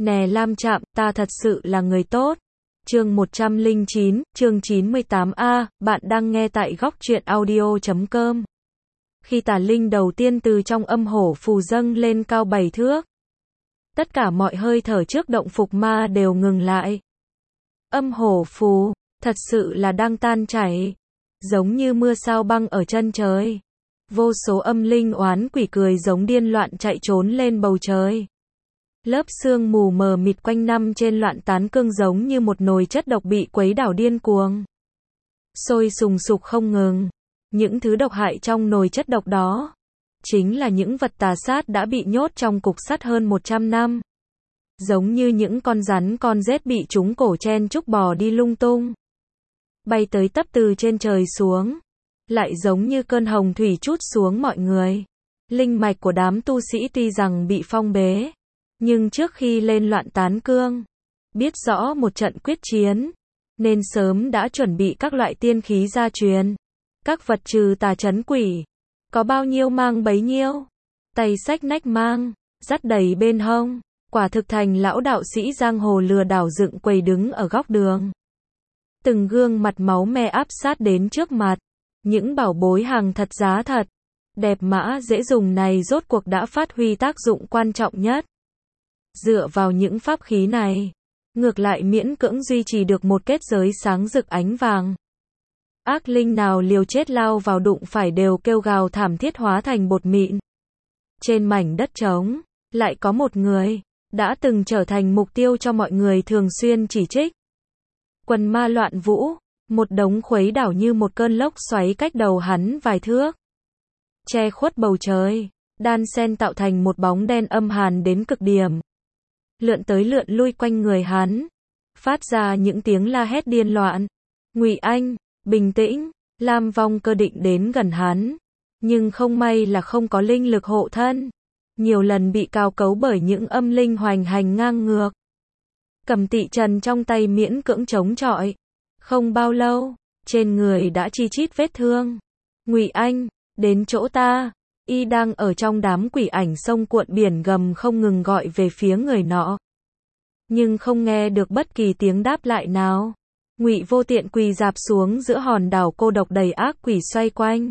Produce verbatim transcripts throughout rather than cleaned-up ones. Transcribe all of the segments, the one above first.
Nè Lam Trạm, ta thật sự là người tốt. Chương một trăm lẻ chín, chương chín mươi tám A, bạn đang nghe tại góc truyện audio chấm com. Khi tà linh đầu tiên từ trong âm hổ phù dâng lên cao bảy thước, tất cả mọi hơi thở trước động phục ma đều ngừng lại. Âm hổ phù, thật sự là đang tan chảy, giống như mưa sao băng ở chân trời. Vô số âm linh oán quỷ cười giống điên loạn chạy trốn lên bầu trời. Lớp sương mù mờ mịt quanh năm trên loạn tán cương giống như một nồi chất độc bị quấy đảo điên cuồng, sôi sùng sục không ngừng. Những thứ độc hại trong nồi chất độc đó chính là những vật tà sát đã bị nhốt trong cục sắt hơn một trăm năm. Giống như những con rắn con rết bị chúng cổ chen chúc bò đi lung tung, bay tới tấp từ trên trời xuống, lại giống như cơn hồng thủy trút xuống mọi người. Linh mạch của đám tu sĩ tuy rằng bị phong bế, nhưng trước khi lên loạn tán cương, biết rõ một trận quyết chiến, nên sớm đã chuẩn bị các loại tiên khí gia truyền, các vật trừ tà trấn quỷ, có bao nhiêu mang bấy nhiêu, tay xách nách mang, dắt đầy bên hông, quả thực thành lão đạo sĩ giang hồ lừa đảo dựng quầy đứng ở góc đường. Từng gương mặt máu me áp sát đến trước mặt, những bảo bối hàng thật giá thật, đẹp mã dễ dùng này rốt cuộc đã phát huy tác dụng quan trọng nhất. Dựa vào những pháp khí này, ngược lại miễn cưỡng duy trì được một kết giới sáng rực ánh vàng. Ác linh nào liều chết lao vào đụng phải đều kêu gào thảm thiết hóa thành bột mịn. Trên mảnh đất trống, lại có một người, đã từng trở thành mục tiêu cho mọi người thường xuyên chỉ trích. Quần ma loạn vũ, một đống khuấy đảo như một cơn lốc xoáy cách đầu hắn vài thước, che khuất bầu trời, đan xen tạo thành một bóng đen âm hàn đến cực điểm. Lượn tới lượn lui quanh người hắn, phát ra những tiếng la hét điên loạn. Ngụy Anh, bình tĩnh. Lam Vong Cơ định đến gần hắn, nhưng không may là không có linh lực hộ thân, nhiều lần bị cào cấu bởi những âm linh hoành hành ngang ngược. Cầm tị trần trong tay miễn cưỡng chống chọi, không bao lâu, trên người đã chi chít vết thương. Ngụy Anh, đến chỗ ta. Y đang ở trong đám quỷ ảnh sông cuộn biển gầm không ngừng gọi về phía người nọ, nhưng không nghe được bất kỳ tiếng đáp lại nào. Ngụy Vô Tiện quỳ rạp xuống giữa hòn đảo cô độc đầy ác quỷ xoay quanh.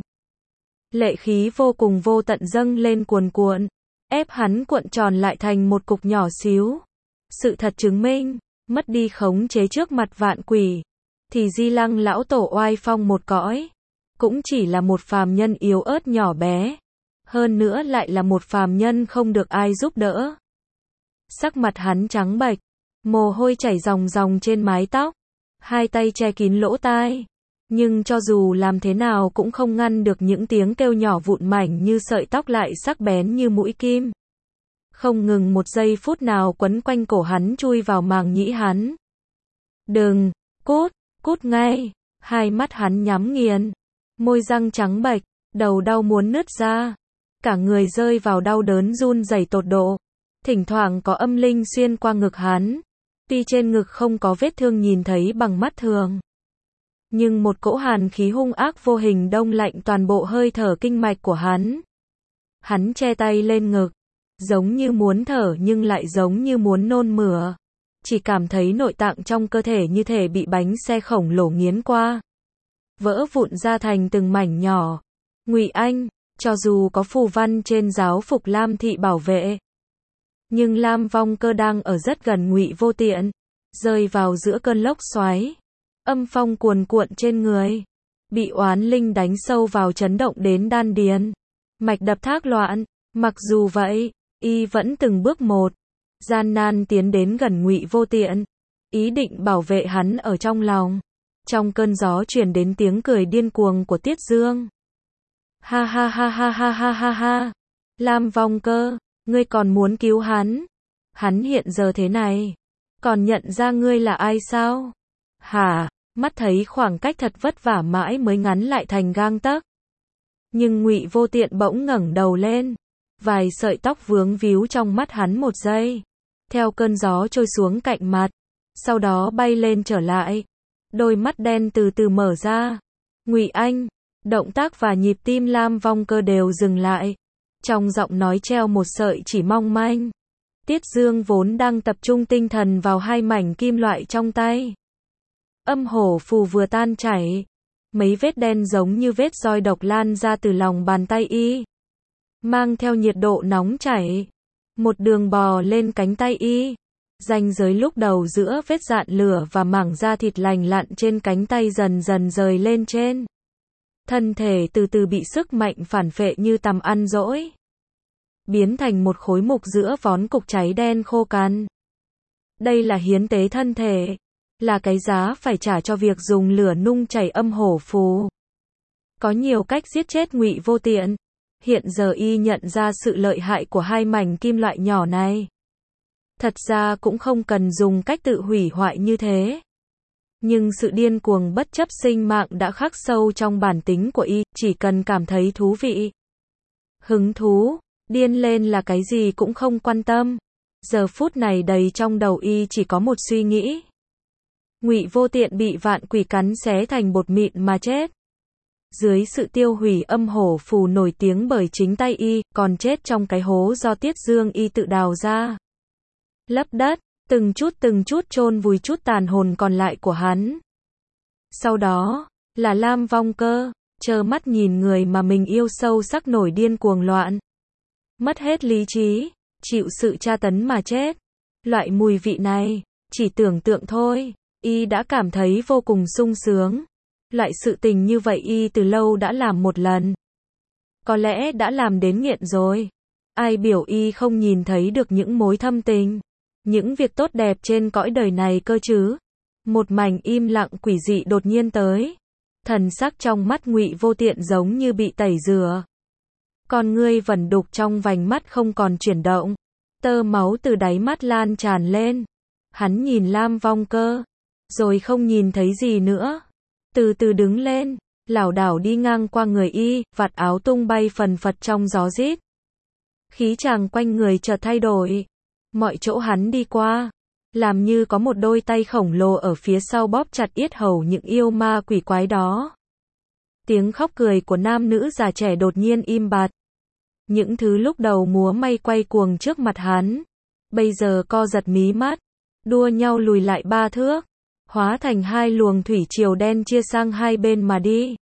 Lệ khí vô cùng vô tận dâng lên cuồn cuộn, ép hắn cuộn tròn lại thành một cục nhỏ xíu. Sự thật chứng minh, mất đi khống chế trước mặt vạn quỷ, thì Di Lăng lão tổ oai phong một cõi, cũng chỉ là một phàm nhân yếu ớt nhỏ bé. Hơn nữa lại là một phàm nhân không được ai giúp đỡ. Sắc mặt hắn trắng bệch, mồ hôi chảy ròng ròng trên mái tóc, hai tay che kín lỗ tai, nhưng cho dù làm thế nào cũng không ngăn được những tiếng kêu nhỏ vụn mảnh như sợi tóc lại sắc bén như mũi kim, không ngừng một giây phút nào quấn quanh cổ hắn chui vào màng nhĩ hắn. Đừng, cút, cút ngay. Hai mắt hắn nhắm nghiền, môi răng trắng bệch, đầu đau muốn nứt ra. Cả người rơi vào đau đớn run rẩy tột độ. Thỉnh thoảng có âm linh xuyên qua ngực hắn. Tuy trên ngực không có vết thương nhìn thấy bằng mắt thường, nhưng một cỗ hàn khí hung ác vô hình đông lạnh toàn bộ hơi thở kinh mạch của hắn. Hắn che tay lên ngực, giống như muốn thở nhưng lại giống như muốn nôn mửa. Chỉ cảm thấy nội tạng trong cơ thể như thể bị bánh xe khổng lồ nghiến qua, vỡ vụn ra thành từng mảnh nhỏ. Ngụy Anh, cho dù có phù văn trên giáo phục Lam thị bảo vệ, nhưng Lam Vong Cơ đang ở rất gần Ngụy Vô Tiện, rơi vào giữa cơn lốc xoáy, âm phong cuồn cuộn trên người, bị oán linh đánh sâu vào chấn động đến đan điền, mạch đập thác loạn. Mặc dù vậy, y vẫn từng bước một, gian nan tiến đến gần Ngụy Vô Tiện, ý định bảo vệ hắn ở trong lòng. Trong cơn gió truyền đến tiếng cười điên cuồng của Tiết Dương. Ha ha ha ha ha ha ha ha. Lam Vong Cơ, ngươi còn muốn cứu hắn? Hắn hiện giờ thế này, còn nhận ra ngươi là ai sao? Hả? Mắt thấy khoảng cách thật vất vả mãi mới ngắn lại thành gang tấc. Nhưng Ngụy Vô Tiện bỗng ngẩng đầu lên, vài sợi tóc vướng víu trong mắt hắn một giây, theo cơn gió trôi xuống cạnh mặt, sau đó bay lên trở lại. Đôi mắt đen từ từ mở ra. Ngụy Anh, động tác và nhịp tim Lam Vong Cơ đều dừng lại. Trong giọng nói treo một sợi chỉ mong manh. Tiết Dương vốn đang tập trung tinh thần vào hai mảnh kim loại trong tay. Âm hổ phù vừa tan chảy, mấy vết đen giống như vết roi độc lan ra từ lòng bàn tay y, mang theo nhiệt độ nóng chảy, một đường bò lên cánh tay y. Ranh giới lúc đầu giữa vết dạn lửa và mảng da thịt lành lặn trên cánh tay dần dần rời lên trên. Thân thể từ từ bị sức mạnh phản phệ như tằm ăn dỗi, biến thành một khối mục giữa vón cục cháy đen khô cằn. Đây là hiến tế thân thể, là cái giá phải trả cho việc dùng lửa nung chảy âm hổ phù. Có nhiều cách giết chết Ngụy Vô Tiện. Hiện giờ y nhận ra sự lợi hại của hai mảnh kim loại nhỏ này. Thật ra cũng không cần dùng cách tự hủy hoại như thế. Nhưng sự điên cuồng bất chấp sinh mạng đã khắc sâu trong bản tính của y, chỉ cần cảm thấy thú vị, hứng thú, điên lên là cái gì cũng không quan tâm. Giờ phút này đầy trong đầu y chỉ có một suy nghĩ. Ngụy Vô Tiện bị vạn quỷ cắn xé thành bột mịn mà chết. Dưới sự tiêu hủy âm hổ phù nổi tiếng bởi chính tay y, còn chết trong cái hố do Tiết Dương y tự đào ra. Lấp đất, từng chút từng chút chôn vùi chút tàn hồn còn lại của hắn. Sau đó, là Lam Vong Cơ, trơ mắt nhìn người mà mình yêu sâu sắc nổi điên cuồng loạn. Mất hết lý trí, chịu sự tra tấn mà chết. Loại mùi vị này, chỉ tưởng tượng thôi, y đã cảm thấy vô cùng sung sướng. Loại sự tình như vậy y từ lâu đã làm một lần. Có lẽ đã làm đến nghiện rồi. Ai biểu y không nhìn thấy được những mối thâm tình, những việc tốt đẹp trên cõi đời này cơ chứ. Một mảnh im lặng quỷ dị đột nhiên tới. Thần sắc trong mắt Ngụy Vô Tiện giống như bị tẩy rửa. Con ngươi vẩn đục trong vành mắt không còn chuyển động. Tơ máu từ đáy mắt lan tràn lên. Hắn nhìn Lam Vong Cơ, rồi không nhìn thấy gì nữa. Từ từ đứng lên, lảo đảo đi ngang qua người y, vạt áo tung bay phần phật trong gió rít. Khí chàng quanh người chợt thay đổi. Mọi chỗ hắn đi qua, làm như có một đôi tay khổng lồ ở phía sau bóp chặt yết hầu những yêu ma quỷ quái đó. Tiếng khóc cười của nam nữ già trẻ đột nhiên im bặt. Những thứ lúc đầu múa may quay cuồng trước mặt hắn, bây giờ co giật mí mắt, đua nhau lùi lại ba thước, hóa thành hai luồng thủy triều đen chia sang hai bên mà đi.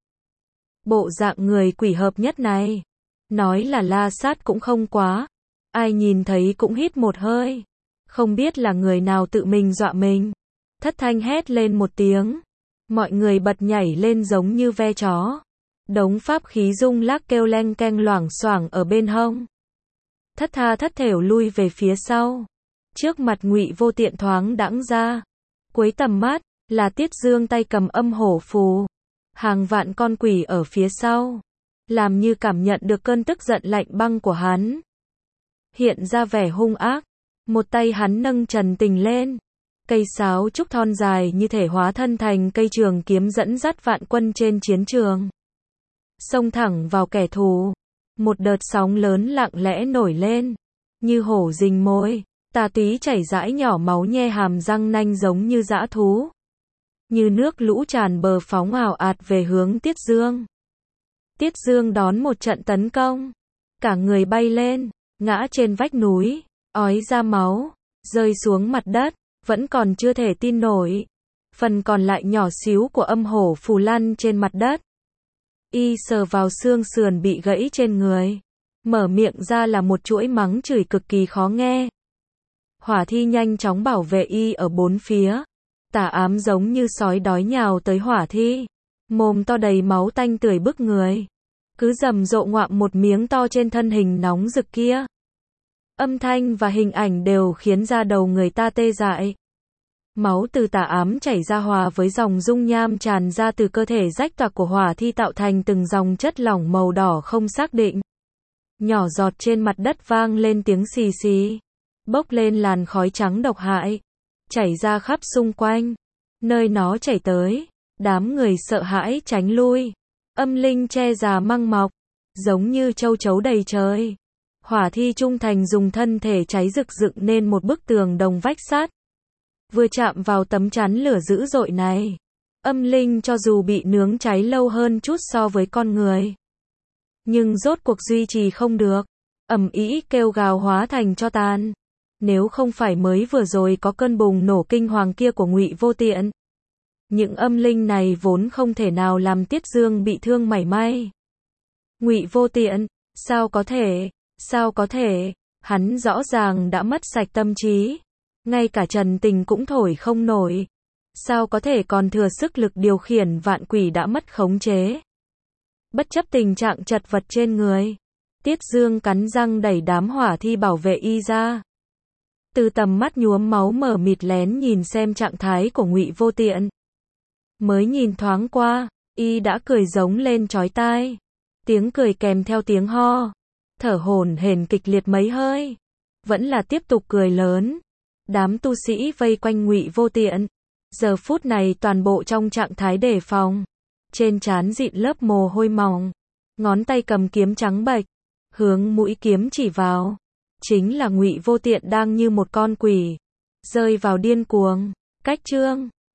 Bộ dạng người quỷ hợp nhất này, nói là la sát cũng không quá. Ai nhìn thấy cũng hít một hơi. Không biết là người nào tự mình dọa mình. Thất thanh hét lên một tiếng. Mọi người bật nhảy lên giống như ve chó. Đống pháp khí rung lắc kêu leng keng loảng xoảng ở bên hông. Thất tha thất thểu lui về phía sau. Trước mặt Ngụy Vô Tiện thoáng đãng ra. Cuối tầm mắt, là Tiết Dương tay cầm âm hổ phù. Hàng vạn con quỷ ở phía sau. Làm như cảm nhận được cơn tức giận lạnh băng của hắn. Hiện ra vẻ hung ác. Một tay hắn nâng trần tình lên. Cây sáo trúc thon dài như thể hóa thân thành cây trường kiếm dẫn dắt vạn quân trên chiến trường. Xông thẳng vào kẻ thù. Một đợt sóng lớn lặng lẽ nổi lên. Như hổ rình mồi. Tà túy chảy rãi nhỏ máu nhe hàm răng nanh giống như dã thú. Như nước lũ tràn bờ phóng ào ạt về hướng Tiết Dương. Tiết Dương đón một trận tấn công. Cả người bay lên, ngã trên vách núi, ói ra máu, rơi xuống mặt đất, vẫn còn chưa thể tin nổi. Phần còn lại nhỏ xíu của âm hổ phù lăn trên mặt đất. Y sờ vào xương sườn bị gãy trên người. Mở miệng ra là một chuỗi mắng chửi cực kỳ khó nghe. Hỏa thi nhanh chóng bảo vệ y ở bốn phía. Tà ám giống như sói đói nhào tới hỏa thi. Mồm to đầy máu tanh tưởi bức người. Cứ rầm rộ ngoạm một miếng to trên thân hình nóng rực kia. Âm thanh và hình ảnh đều khiến da đầu người ta tê dại. Máu từ tà ám chảy ra hòa với dòng dung nham tràn ra từ cơ thể rách toạc của hỏa thi tạo thành từng dòng chất lỏng màu đỏ không xác định. Nhỏ giọt trên mặt đất vang lên tiếng xì xì. Bốc lên làn khói trắng độc hại. Chảy ra khắp xung quanh. Nơi nó chảy tới, đám người sợ hãi tránh lui. Âm linh che già măng mọc, giống như châu chấu đầy trời. Hỏa thi trung thành dùng thân thể cháy rực dựng nên một bức tường đồng vách sắt. Vừa chạm vào tấm chắn lửa dữ dội này, âm linh cho dù bị nướng cháy lâu hơn chút so với con người, nhưng rốt cuộc duy trì không được, ầm ĩ kêu gào hóa thành tro tàn. Nếu không phải mới vừa rồi có cơn bùng nổ kinh hoàng kia của Ngụy Vô Tiện, những âm linh này vốn không thể nào làm Tiết Dương bị thương mảy may. Ngụy Vô Tiện, sao có thể, sao có thể, hắn rõ ràng đã mất sạch tâm trí, ngay cả Trần Tình cũng thổi không nổi. Sao có thể còn thừa sức lực điều khiển vạn quỷ đã mất khống chế. Bất chấp tình trạng chật vật trên người, Tiết Dương cắn răng đẩy đám hỏa thi bảo vệ y ra. Từ tầm mắt nhuốm máu mờ mịt lén nhìn xem trạng thái của Ngụy Vô Tiện. Mới nhìn thoáng qua, y đã cười giống lên chói tai. Tiếng cười kèm theo tiếng ho, thở hổn hển kịch liệt mấy hơi, vẫn là tiếp tục cười lớn. Đám tu sĩ vây quanh Ngụy Vô Tiện, giờ phút này toàn bộ trong trạng thái đề phòng, trên trán dịn lớp mồ hôi mỏng, ngón tay cầm kiếm trắng bệch, hướng mũi kiếm chỉ vào, chính là Ngụy Vô Tiện đang như một con quỷ, rơi vào điên cuồng. Cách chương